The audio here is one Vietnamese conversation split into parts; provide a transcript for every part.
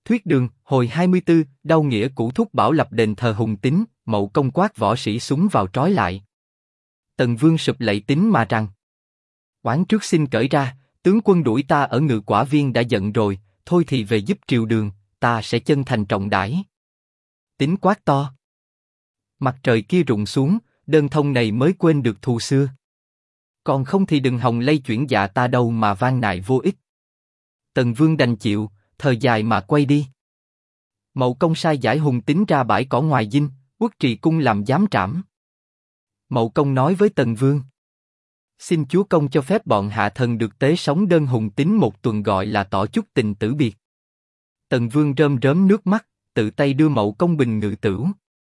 Thuyết đường, hồi 24, đau nghĩa cũ thúc bảo lập đền thờ Hùng Tín, Mậu Công quát võ sĩ súng vào trói lại. Tần Vương sụp lạy Tín mà rằng: oán trước xin cởi ra, tướng quân đuổi ta ở Ngự Quả Viên đã giận rồi, thôi thì về giúp triều đường, ta sẽ chân thành trọng đãi. Tín quát to: mặt trời kia rụng xuống, đơn thông này mới quên được thù xưa. Còn không thì đừng hòng lay chuyển dạ ta đâu mà van nài vô ích. Tần Vương đành chịu, thời dài mà quay đi. Mậu Công sai giải Hùng Tín ra bãi cỏ ngoài dinh, Uất Trì cung làm giám trảm. Mậu Công nói với Tần Vương: xin chúa công cho phép bọn hạ thần được tế sống đơn Hùng Tín một tuần, gọi là tỏ chút tình tử biệt. Tần Vương rơm rớm nước mắt, tự tay đưa Mậu Công bình ngự tửu.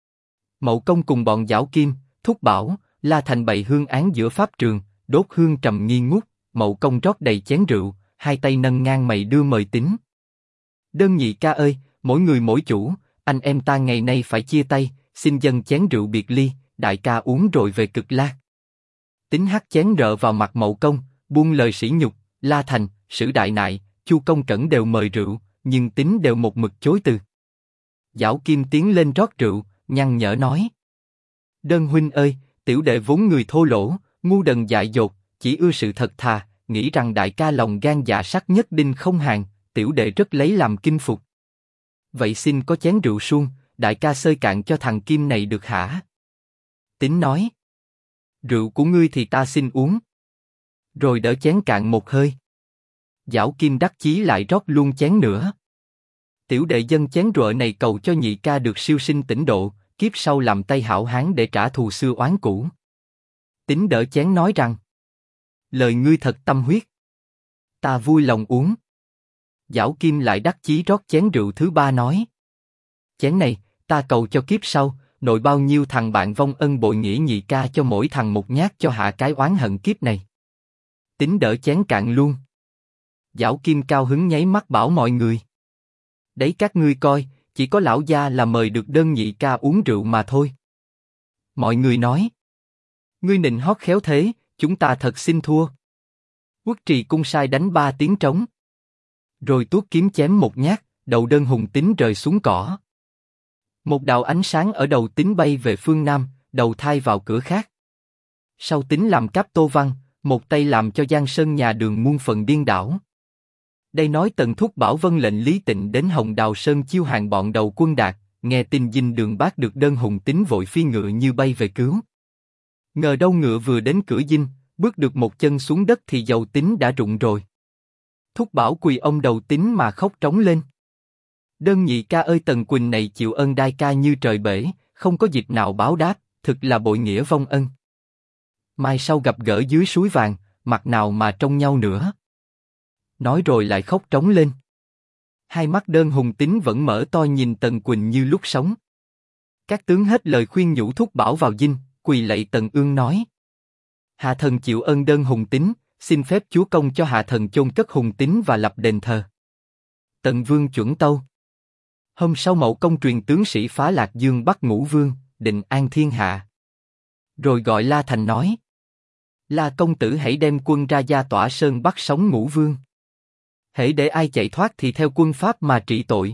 Mậu Công cùng bọn Giảo Kim, Thúc Bảo, La Thành bày hương án giữa pháp trường, đốt hương trầm nghi ngút. Mậu Công rót đầy chén rượu, hai tay nâng ngang mày đưa mời Tín. Đơn nhị ca ơi, mỗi người mỗi chủ, anh em ta ngày nay phải chia tay, xin dâng chén rượu biệt ly, đại ca uống rồi về Cực Lạc. Tín hắt chén rợ vào mặt Mậu Công, buông lời sỉ nhục. La Thành, Sử Đại Nại, Chu Công Cẩn đều mời rượu, nhưng Tín đều một mực chối từ. Giảo Kim tiến lên rót rượu, nhăn nhở nói: Đơn huynh ơi, tiểu đệ vốn người thô lỗ, ngu đần dại dột, chỉ ưa sự thật thà, nghĩ rằng đại ca lòng gan dạ sắt nhất định không hàng, tiểu đệ rất lấy làm kinh phục. Vậy xin có chén rượu suông, đại ca xơi cạn cho thằng Kim này được hả? Tín nói: rượu của ngươi thì ta xin uống. Rồi đỡ chén cạn một hơi. Giảo Kim đắc chí lại rót luôn chén nữa. Tiểu đệ dâng chén rượu này cầu cho nhị ca được siêu sinh tỉnh độ, kiếp sau làm tay hảo hán để trả thù xưa oán cũ. Tín đỡ chén nói rằng: lời ngươi thật tâm huyết, ta vui lòng uống. Giảo Kim lại đắc chí rót chén rượu thứ ba nói: chén này, ta cầu cho kiếp sau, nội bao nhiêu thằng bạn vong ân bội nghĩa nhị ca cho mỗi thằng một nhát cho hạ cái oán hận kiếp này. Tín đỡ chén cạn luôn. Giảo Kim cao hứng nháy mắt bảo mọi người: đấy các ngươi coi, chỉ có lão gia là mời được đơn nhị ca uống rượu mà thôi. Mọi người nói: ngươi nịnh hót khéo thế, chúng ta thật xin thua. Uất Trì cung sai đánh 3 tiếng trống. Rồi tuốt kiếm chém một nhát, đầu đơn Hùng Tín rơi xuống cỏ. Một đạo ánh sáng ở đầu Tín bay về phương Nam, đầu thai vào cửa khác. Sau Tín làm Cáp Tô Văn, một tay làm cho Giang Sơn nhà Đường muôn phần điên đảo. Đây nói Tần Thúc Bảo vân lệnh Lý Tịnh đến Hồng Đào Sơn chiêu hàng bọn đầu quân Đạt, nghe tin dinh Đường Bác được đơn Hùng Tín vội phi ngựa như bay về cứu. Ngờ đâu ngựa vừa đến cửa dinh, bước được một chân xuống đất thì dầu Tín đã rụng rồi. Thúc Bảo quỳ ông đầu Tín mà khóc trống lên. Đơn nhị ca ơi, Tần Quỳnh này chịu ơn đai ca như trời bể, không có dịp nào báo đáp, thực là bội nghĩa vong ân. Mai sau gặp gỡ dưới suối vàng, mặt nào mà trông nhau nữa. Nói rồi lại khóc trống lên. Hai mắt đơn Hùng Tín vẫn mở to nhìn Tần Quỳnh như lúc sống. Các tướng hết lời khuyên nhủ Thúc Bảo vào dinh, quỳ lạy Tần Ương nói: hạ thần chịu ơn đơn Hùng Tín, xin phép chúa công cho hạ thần chôn cất Hùng Tín và lập đền thờ. Tần Vương chuẩn tâu. Hôm sau Mậu Công truyền tướng sĩ phá Lạc Dương bắt Ngũ Vương, định an thiên hạ. Rồi gọi La Thành nói: La công tử hãy đem quân ra Gia Tỏa Sơn bắt sống Ngũ Vương. Hễ để ai chạy thoát thì theo quân pháp mà trị tội.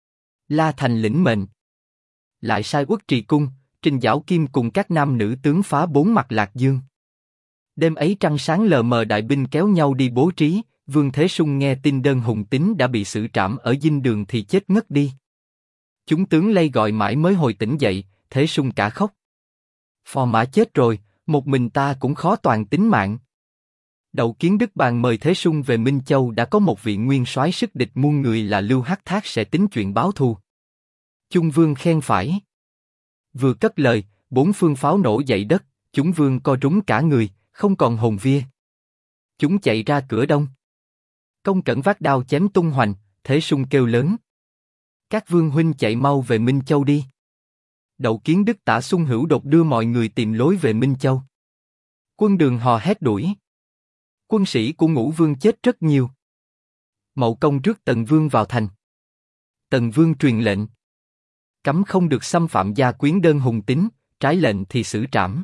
La Thành lĩnh mệnh. Lại sai Uất Trì cung, Trình Giảo Kim cùng các nam nữ tướng phá 4 mặt Lạc Dương. Đêm ấy trăng sáng lờ mờ, đại binh kéo nhau đi bố trí. Vương Thế Sung nghe tin đơn Hùng Tín đã bị xử trảm ở dinh Đường thì chết ngất đi. Chúng tướng lay gọi mãi mới hồi tỉnh dậy, Thế Sung cả khóc. Phò mã chết rồi, một mình ta cũng khó toàn tính mạng. Đậu Kiến Đức bàn mời Thế Sung về Minh Châu, đã có một vị nguyên soái sức địch muôn người là Lưu Hắc Thác sẽ tính chuyện báo thù. Chung Vương khen phải. Vừa cất lời, 4 phương pháo nổ dậy đất, chúng Vương co rúm cả người, không còn hồn vía. Chúng chạy ra cửa đông. Công Cẩn vác đao chém tung hoành, Thế Sung kêu lớn: các vương huynh chạy mau về Minh Châu đi. Đậu Kiến Đức tả Xuân Hữu đột đưa mọi người tìm lối về Minh Châu. Quân Đường hò hét đuổi. Quân sĩ của Ngũ Vương chết rất nhiều. Mậu Công rước Tần Vương vào thành. Tần Vương truyền lệnh: cấm không được xâm phạm gia quyến đơn Hùng Tín, trái lệnh thì xử trảm.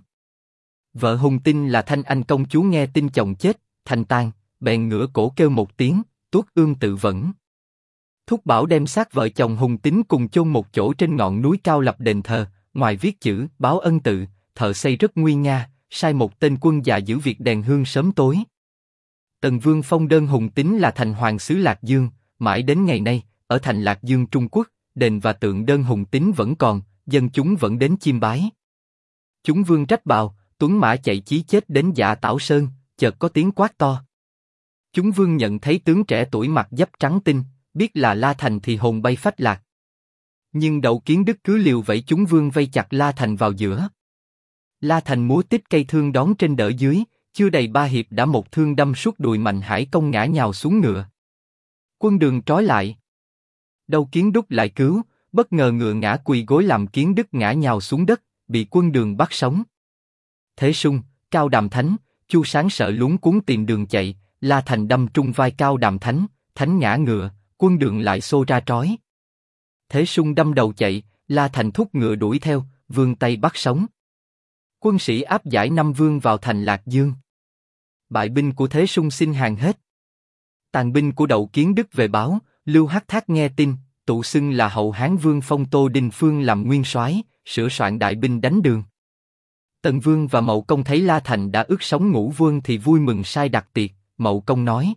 Vợ Hùng Tín là Thanh Anh công chúa nghe tin chồng chết, thành tang, bèn ngửa cổ kêu một tiếng, Tuốt Ương tự vẫn. Thúc Bảo đem xác vợ chồng Hùng Tín cùng chôn một chỗ trên ngọn núi cao lập đền thờ, ngoài viết chữ báo ân tự, thợ xây rất nguy nga, sai một tên quân già giữ việc đèn hương sớm tối. Tần Vương phong đơn Hùng Tín là thành hoàng xứ Lạc Dương, mãi đến ngày nay, ở thành Lạc Dương Trung Quốc, đền và tượng đơn Hùng Tín vẫn còn, dân chúng vẫn đến chiêm bái. Chúng vương trách bào, tuấn mã chạy chí chết đến Dạ Tảo Sơn, chợt có tiếng quát to. Chúng vương nhận thấy tướng trẻ tuổi mặc giáp trắng tinh, biết là La Thành thì hồn bay phách lạc. Nhưng Đậu Kiến Đức cứ liều vẫy chúng vương vây chặt La Thành vào giữa. La Thành múa tích cây thương đón trên đỡ dưới, chưa đầy 3 hiệp đã một thương đâm suốt đùi Mạnh Hải Công ngã nhào xuống ngựa. Quân Đường trói lại. Đậu Kiến Đức lại cứu, bất ngờ ngựa ngã quỳ gối làm Kiến Đức ngã nhào xuống đất, bị Quân Đường bắt sống. Thế Sung, Cao Đàm Thánh, Chu Sáng sợ luống cuống tìm đường chạy, La Thành đâm trúng vai Cao Đàm Thánh, Thánh ngã ngựa, Quân Đường lại xô ra trói. Thế Sung đâm đầu chạy, La Thành thúc ngựa đuổi theo, vươn tay bắt sống. Quân sĩ áp giải 5 vương vào thành Lạc Dương. Bại binh của Thế Sung xin hàng hết. Tàn binh của Đậu Kiến Đức về báo, Lưu Hắc Thác nghe tin, tự xưng là hậu Hán Vương phong Tô Đinh Phương làm nguyên soái, sửa soạn đại binh đánh Đường. Tần Vương và Mậu Công thấy La Thành đã ước sống ngũ vương thì vui mừng sai đặt tiệc. Mậu Công nói: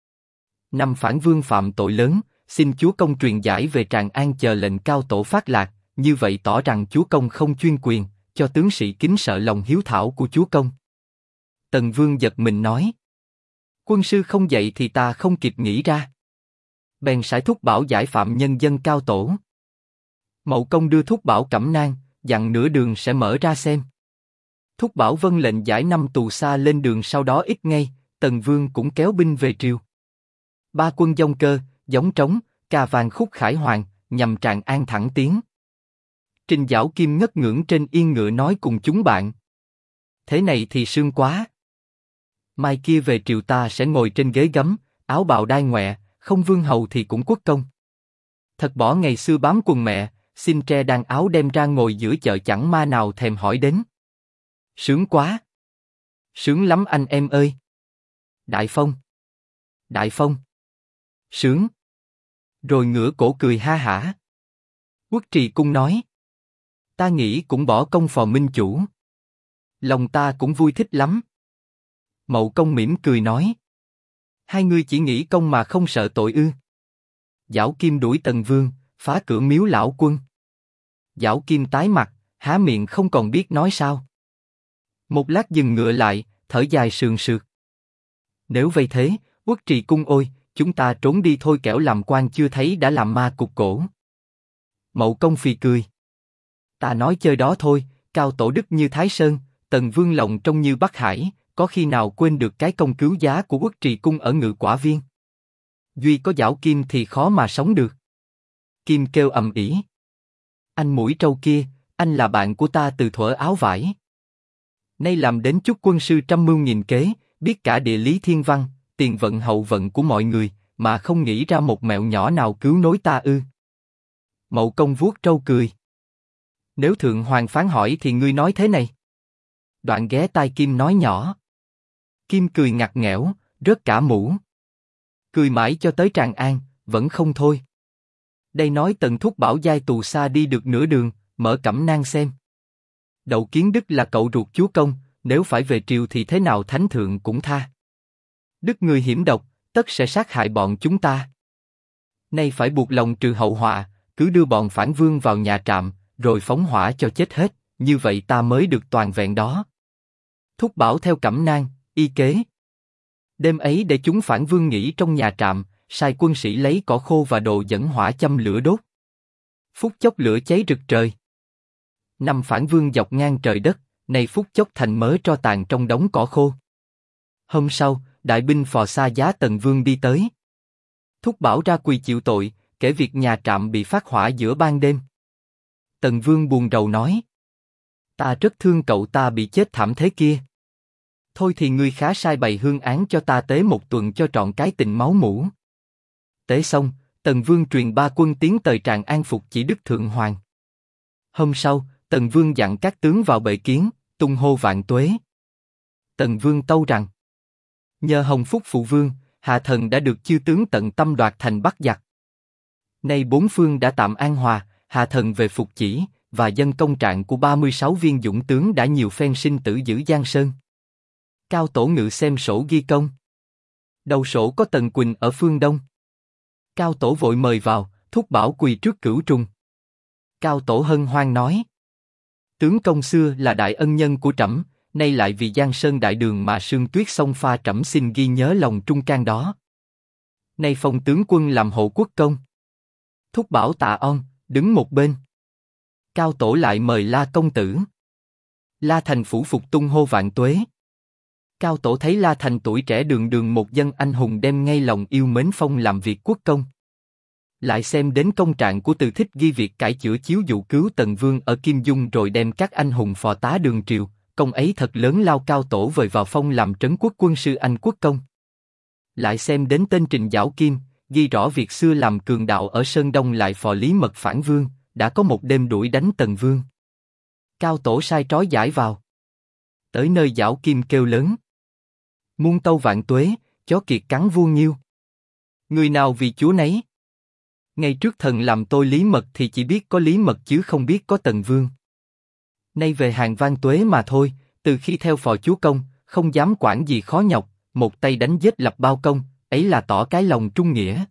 Năm phản vương phạm tội lớn, xin chúa công truyền giải về Tràng An chờ lệnh cao tổ phát lạc, như vậy tỏ rằng chúa công không chuyên quyền, cho tướng sĩ kính sợ lòng hiếu thảo của chúa công. Tần Vương giật mình nói: Quân sư không dạy thì ta không kịp nghĩ ra. Bèn sải Thúc Bảo giải phạm nhân dân cao tổ. Mậu Công đưa Thúc Bảo cẩm nang, dặn nửa đường sẽ mở ra xem. Thúc Bảo vâng lệnh giải 5 tù xa lên đường, sau đó ít ngày, Tần Vương cũng kéo binh về triều. 3 quân dông cơ, giống trống, ca vàng khúc khải hoàng, nhằm Tràng An thẳng tiến. Trình Giảo Kim ngất ngưỡng trên yên ngựa nói cùng chúng bạn: Thế này thì sương quá. Mai kia về triều ta sẽ ngồi trên ghế gấm, áo bào đai ngoẹ, không vương hầu thì cũng quốc công. Thật bỏ ngày xưa bám quần mẹ, xin tre đan áo đem ra ngồi giữa chợ chẳng ma nào thèm hỏi đến. Sướng quá. Sướng lắm anh em ơi. Đại Phong. Đại Phong. Sướng. Rồi ngửa cổ cười ha hả. Quốc Trì Cung nói: Ta nghĩ cũng bỏ công phò minh chủ. Lòng ta cũng vui thích lắm. Mậu Công mỉm cười nói: Hai ngươi chỉ nghĩ công mà không sợ tội ư? Giảo Kim đuổi Tần Vương, phá cửa miếu lão quân. Giảo Kim tái mặt, há miệng không còn biết nói sao. Một lát dừng ngựa lại, thở dài sườn sượt. Nếu vậy thế, Quốc Trì Cung ôi, chúng ta trốn đi thôi, kẻo làm quan chưa thấy đã làm ma cục cổ. Mậu Công phì cười: Ta nói chơi đó thôi, cao tổ đức như Thái Sơn, Tần Vương lòng trông như Bắc Hải, có khi nào quên được cái công cứu giá của Quốc Trì Cung ở Ngự Quả Viên. Duy có Giảo Kim thì khó mà sống được. Kim kêu ầm ĩ: Anh mũi trâu kia, anh là bạn của ta từ thuở áo vải. Nay làm đến chút quân sư trăm mưu nghìn kế, biết cả địa lý thiên văn, tiền vận hậu vận của mọi người, mà không nghĩ ra một mẹo nhỏ nào cứu nối ta ư? Mậu Công vuốt trâu cười: Nếu thượng hoàng phán hỏi thì ngươi nói thế này. Đoạn ghé tai Kim nói nhỏ. Kim cười ngặt nghẽo, rớt cả mũ. Cười mãi cho tới Tràng An, vẫn không thôi. Đây nói Tần Thúc Bảo giai tù xa đi được nửa đường, mở cẩm nang xem. Đậu Kiến Đức là cậu ruột chúa công, nếu phải về triều thì thế nào thánh thượng cũng tha. Đức người hiểm độc, tất sẽ sát hại bọn chúng ta. Nay phải buộc lòng trừ hậu họa, cứ đưa bọn phản vương vào nhà trạm, rồi phóng hỏa cho chết hết, như vậy ta mới được toàn vẹn đó. Thúc Bảo theo cẩm nang, y kế. Đêm ấy để chúng phản vương nghỉ trong nhà trạm, sai quân sĩ lấy cỏ khô và đồ dẫn hỏa châm lửa đốt. Phút chốc lửa cháy rực trời. 5 phản vương dọc ngang trời đất, nay phút chốc thành mớ tro tàn trong đống cỏ khô. Hôm sau, đại binh phò xa giá Tần Vương đi tới. Thúc Bảo ra quỳ chịu tội, kể việc nhà trạm bị phát hỏa giữa ban đêm. Tần Vương buồn rầu nói: Ta rất thương cậu ta bị chết thảm thế kia. Thôi thì ngươi khá sai bày hương án cho ta tế một tuần cho trọn cái tình máu mủ. Tế xong, Tần Vương truyền 3 quân tiến tới Tràng An phục chỉ đức thượng hoàng. Hôm sau, Tần Vương dặn các tướng vào bệ kiến, tung hô vạn tuế. Tần Vương tâu rằng: Nhờ hồng phúc phụ vương, hạ thần đã được chư tướng tận tâm đoạt thành bắt giặc. Nay bốn phương đã tạm an hòa, Hà Thần về phục chỉ, và dân công trạng của 36 viên dũng tướng đã nhiều phen sinh tử giữ Giang Sơn. Cao Tổ ngự xem sổ ghi công. Đầu sổ có Tần Quỳnh ở phương đông. Cao Tổ vội mời vào, thúc bảo quỳ trước cửu trùng. Cao Tổ hân hoan nói: tướng công xưa là đại ân nhân của trẫm, nay lại vì Giang Sơn đại đường mà sương tuyết sông pha, trẫm xin ghi nhớ lòng trung can đó. Nay phong tướng quân làm hộ quốc công. Thúc bảo tạ on, đứng một bên. Cao Tổ lại mời La công tử. La Thành phủ phục tung hô vạn tuế. Cao Tổ thấy La Thành tuổi trẻ đường đường một dân anh hùng, đem ngay lòng yêu mến phong làm việc quốc công. Lại xem đến công trạng của Từ Thích ghi việc cải chữa chiếu dụ cứu Tần Vương ở Kim Dung, rồi đem các anh hùng phò tá đường triều, công ấy thật lớn lao. Cao Tổ vời vào phong làm trấn quốc quân sư Anh quốc công. Lại xem đến tên Trình Giảo Kim, ghi rõ việc xưa làm cường đạo ở Sơn Đông, lại phò Lý Mật phản vương, đã có một đêm đuổi đánh Tần Vương. Cao Tổ sai trói giải vào. Tới nơi Giảo Kim kêu lớn: muôn tâu vạn tuế, chó kiệt cắn vua nghiêu. Người nào vì chúa nấy. Ngày trước thần làm tôi Lý Mật thì chỉ biết có Lý Mật chứ không biết có Tần Vương. Nay về hàng vạn tuế mà thôi, từ khi theo phò chúa công, không dám quản gì khó nhọc, một tay đánh giết lập bao công, ấy là tỏ cái lòng trung nghĩa.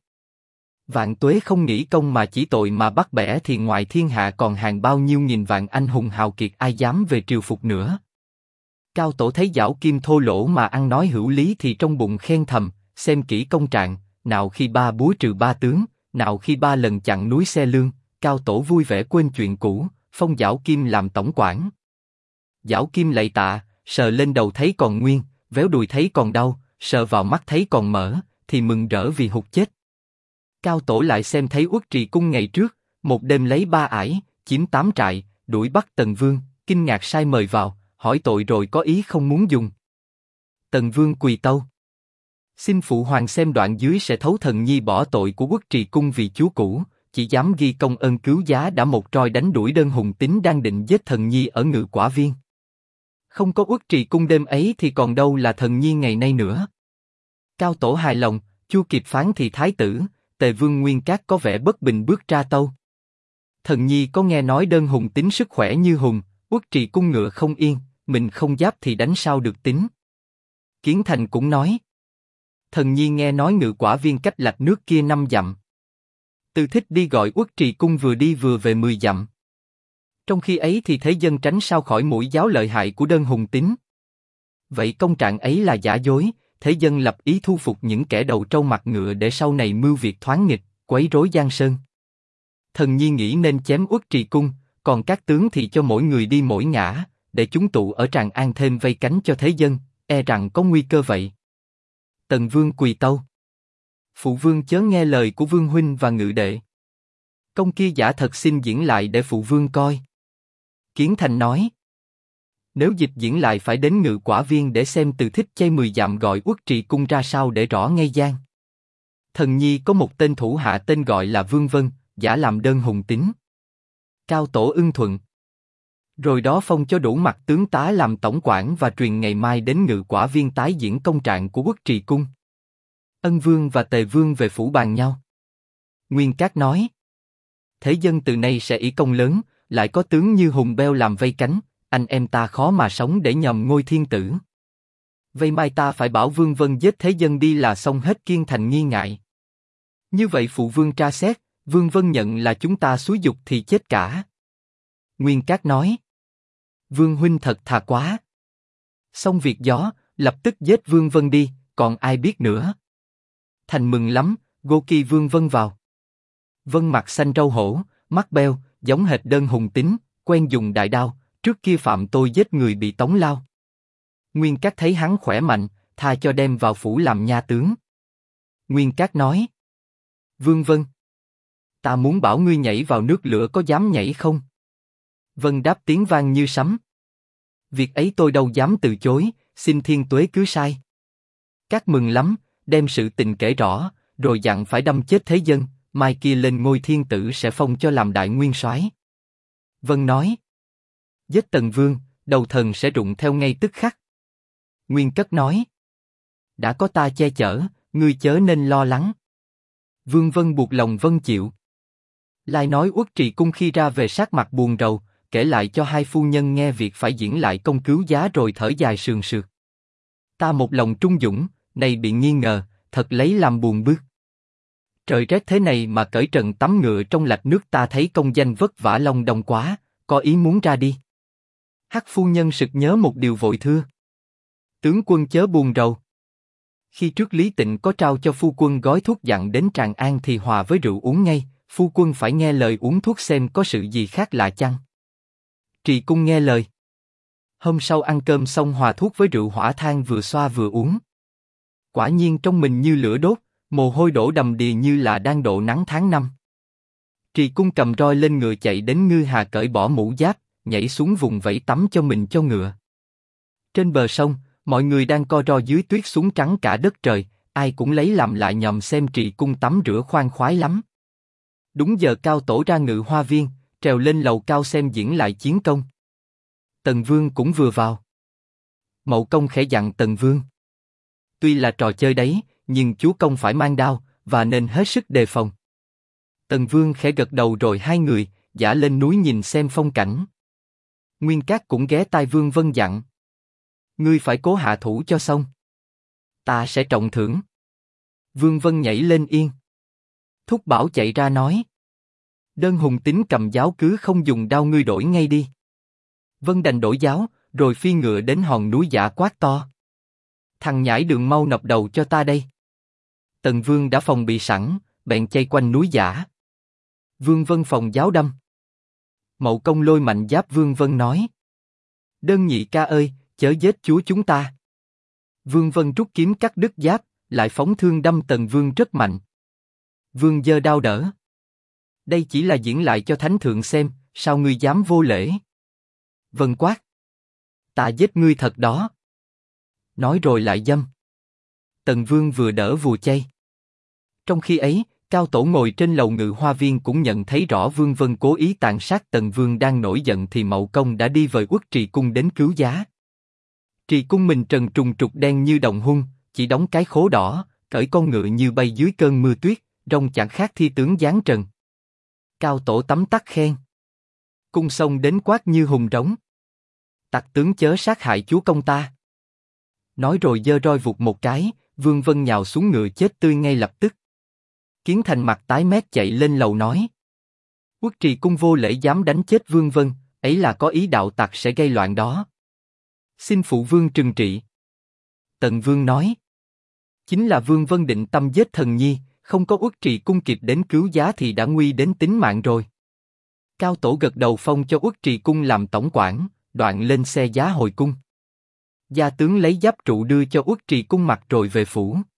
Vạn tuế không nghĩ công mà chỉ tội mà bắt bẻ, thì ngoài thiên hạ còn hàng bao nhiêu nghìn vạn anh hùng hào kiệt, ai dám về triều phục nữa. Cao Tổ thấy Giảo Kim thô lỗ mà ăn nói hữu lý thì trong bụng khen thầm, xem kỹ công trạng, nào khi ba búa trừ ba tướng, nào khi ba lần chặn núi xe lương. Cao Tổ vui vẻ quên chuyện cũ, phong Giảo Kim làm tổng quản. Giảo Kim lạy tạ, sờ lên đầu thấy còn nguyên, véo đùi thấy còn đau, sờ vào mắt thấy còn mở, thì mừng rỡ vì hụt chết. Cao Tổ lại xem thấy Uất Trì cung ngày trước, một đêm lấy 3 ải, chiếm 8 trại, đuổi bắt Tần Vương, kinh ngạc sai mời vào, hỏi tội rồi có ý không muốn dùng. Tần Vương quỳ tâu: xin phụ hoàng xem đoạn dưới sẽ thấu thần nhi bỏ tội của Uất Trì cung vì chúa cũ, chỉ dám ghi công ơn cứu giá đã một roi đánh đuổi đơn hùng tín đang định giết thần nhi ở Ngự Quả Viên. Không có Uất Trì cung đêm ấy thì còn đâu là thần nhi ngày nay nữa. Cao Tổ hài lòng, chưa kịp phán thì thái tử Tề Vương Nguyên Cát có vẻ bất bình bước ra tâu: thần nhi có nghe nói đơn hùng tín sức khỏe như hùng, Uất Trì cung ngựa không yên, mình không giáp thì đánh sao được tín. Kiến Thành cũng nói: thần nhi nghe nói Ngự Quả Viên cách lạch nước kia 5 dặm. Từ Thích đi gọi Uất Trì cung vừa đi vừa về 10 dặm. Trong khi ấy thì thế dân tránh sao khỏi mũi giáo lợi hại của đơn hùng tín. Vậy công trạng ấy là giả dối, thế dân lập ý thu phục những kẻ đầu trâu mặt ngựa để sau này mưu việc thoáng nghịch, quấy rối Giang Sơn. Thần nhi nghĩ nên chém Uất Trì cung, còn các tướng thì cho mỗi người đi mỗi ngã, để chúng tụ ở Tràng An thêm vây cánh cho thế dân, e rằng có nguy cơ vậy. Tần Vương quỳ tâu: phụ vương chớ nghe lời của vương huynh và ngự đệ. Công kia giả thật xin diễn lại để phụ vương coi. Kiến Thành nói: nếu dịch diễn lại phải đến Ngự Quả Viên để xem Từ Thích chay 10 dặm gọi Uất Trì cung ra sao để rõ ngay gian. Thần nhi có một tên thủ hạ tên gọi là Vương Vân, giả làm đơn hùng tín. Cao Tổ ưng thuận. Rồi đó phong cho đủ mặt tướng tá làm tổng quản và truyền ngày mai đến Ngự Quả Viên tái diễn công trạng của Uất Trì cung. Ân Vương và Tề Vương về phủ bàn nhau. Nguyên Cát nói: thế dân từ nay sẽ ỷ công lớn, lại có tướng như hùng beo làm vây cánh, anh em ta khó mà sống để nhầm ngôi thiên tử. Vậy mai ta phải bảo Vương Vân giết thế dân đi là xong hết Kiên Thành nghi ngại. Như vậy phụ vương tra xét, Vương Vân nhận là chúng ta xúi dục thì chết cả. Nguyên Cát nói: Vương huynh thật thà quá. Xong việc gió, lập tức giết Vương Vân đi, còn ai biết nữa. Thành mừng lắm, gô kỳ Vương Vân vào. Vân mặt xanh râu hổ, mắt beo, giống hệt đơn hùng tín, quen dùng đại đao, trước kia phạm tôi giết người bị tống lao. Nguyên Cát thấy hắn khỏe mạnh, tha cho đem vào phủ làm nha tướng. Nguyên Cát nói: Vương Vân, ta muốn bảo ngươi nhảy vào nước lửa, có dám nhảy không? Vân đáp tiếng vang như sấm: việc ấy tôi đâu dám từ chối, xin thiên tuế cứ sai. Cát mừng lắm, đem sự tình kể rõ, rồi dặn phải đâm chết thế dân, mai kia lên ngôi thiên tử sẽ phong cho làm đại nguyên soái. Vân nói: giết Tần Vương, đầu thần sẽ rụng theo ngay tức khắc. Nguyên Cất nói: đã có ta che chở, ngươi chớ nên lo lắng. Vương Vân buộc lòng vâng chịu. Lai nói Uất Trì Cung khi ra về sắc mặt buồn rầu, kể lại cho hai phu nhân nghe việc phải diễn lại công cứu giá rồi thở dài sườn sượt. Ta một lòng trung dũng, này bị nghi ngờ, thật lấy làm buồn bực. Trời rét thế này mà cởi trần tắm ngựa trong lạch nước, ta thấy công danh vất vả long đong quá, có ý muốn ra đi. Hắc phu nhân sực nhớ một điều vội thưa. Tướng quân chớ buồn rầu. Khi trước Lý Tịnh có trao cho phu quân gói thuốc dặn đến Tràng An thì hòa với rượu uống ngay, phu quân phải nghe lời uống thuốc xem có sự gì khác lạ chăng. Trì Cung nghe lời. Hôm sau ăn cơm xong hòa thuốc với rượu hỏa than vừa xoa vừa uống. Quả nhiên trong mình như lửa đốt, mồ hôi đổ đầm đìa như là đang độ nắng tháng năm. Trì Cung cầm roi lên ngựa chạy đến Ngư Hà cởi bỏ mũ giáp, nhảy xuống vùng vẫy tắm cho mình cho ngựa. Trên bờ sông, mọi người đang co ro dưới tuyết xuống trắng cả đất trời, ai cũng lấy làm lạ nhòm xem Trì Cung tắm rửa khoan khoái lắm. Đúng giờ Cao Tổ ra Ngự Hoa Viên, trèo lên lầu cao xem diễn lại chiến công. Tần Vương cũng vừa vào. Mậu Công khẽ dặn Tần Vương. Tuy là trò chơi đấy, nhưng chúa công phải mang đao, và nên hết sức đề phòng. Tần Vương khẽ gật đầu rồi hai người dã lên núi nhìn xem phong cảnh. Nguyên Cát cũng ghé tai Vương Vân dặn. Ngươi phải cố hạ thủ cho xong. Ta sẽ trọng thưởng. Vương Vân nhảy lên yên. Thúc Bảo chạy ra nói. Đơn Hùng Tín cầm giáo cứ không dùng đao, ngươi đổi ngay đi. Vân đành đổi giáo, rồi phi ngựa đến hòn núi Giả quát to. Thằng nhãi Đường mau nộp đầu cho ta đây. Tần Vương đã phòng bị sẵn, bèn chạy quanh núi Giả. Vương Vân phòng giáo đâm. Mậu Công lôi mạnh giáp Vương Vân nói. Đơn nhị ca ơi, chớ giết chúa chúng ta. Vương Vân rút kiếm cắt đứt giáp, lại phóng thương đâm Tần Vương rất mạnh. Vương giơ đao đỡ. Đây chỉ là diễn lại cho thánh thượng xem, sao ngươi dám vô lễ? Vân quát. Ta giết ngươi thật đó. Nói rồi lại dâm. Tần Vương vừa đỡ vừa chay. Trong khi ấy, Cao Tổ ngồi trên lầu Ngự Hoa Viên cũng nhận thấy rõ Vương Vân cố ý tàn sát Tần Vương đang nổi giận thì Mậu Công đã đi với Uất Trì Cung đến cứu giá. Trì Cung mình trần trùng trục đen như đồng hung, chỉ đóng cái khố đỏ, cởi con ngựa như bay dưới cơn mưa tuyết, rông chẳng khác thi tướng giáng trần. Cao Tổ tấm tắc khen. Cung xông đến quát như hùng trống. Tặc tướng chớ sát hại chúa công ta. Nói rồi giơ roi vụt một cái, Vương Vân nhào xuống ngựa chết tươi ngay lập tức. Kiến Thành mặt tái mét chạy lên lầu nói. Uất Trì Cung vô lễ dám đánh chết Vương Vân, ấy là có ý đạo tặc sẽ gây loạn đó. Xin phụ vương trừng trị. Tần Vương nói. Chính là Vương Vân định tâm giết thần nhi, không có Uất Trì Cung kịp đến cứu giá thì đã nguy đến tính mạng rồi. Cao Tổ gật đầu phong cho Uất Trì Cung làm tổng quản, đoạn lên xe giá hồi cung. Gia tướng lấy giáp trụ đưa cho Uất Trì Cung mặc rồi về phủ.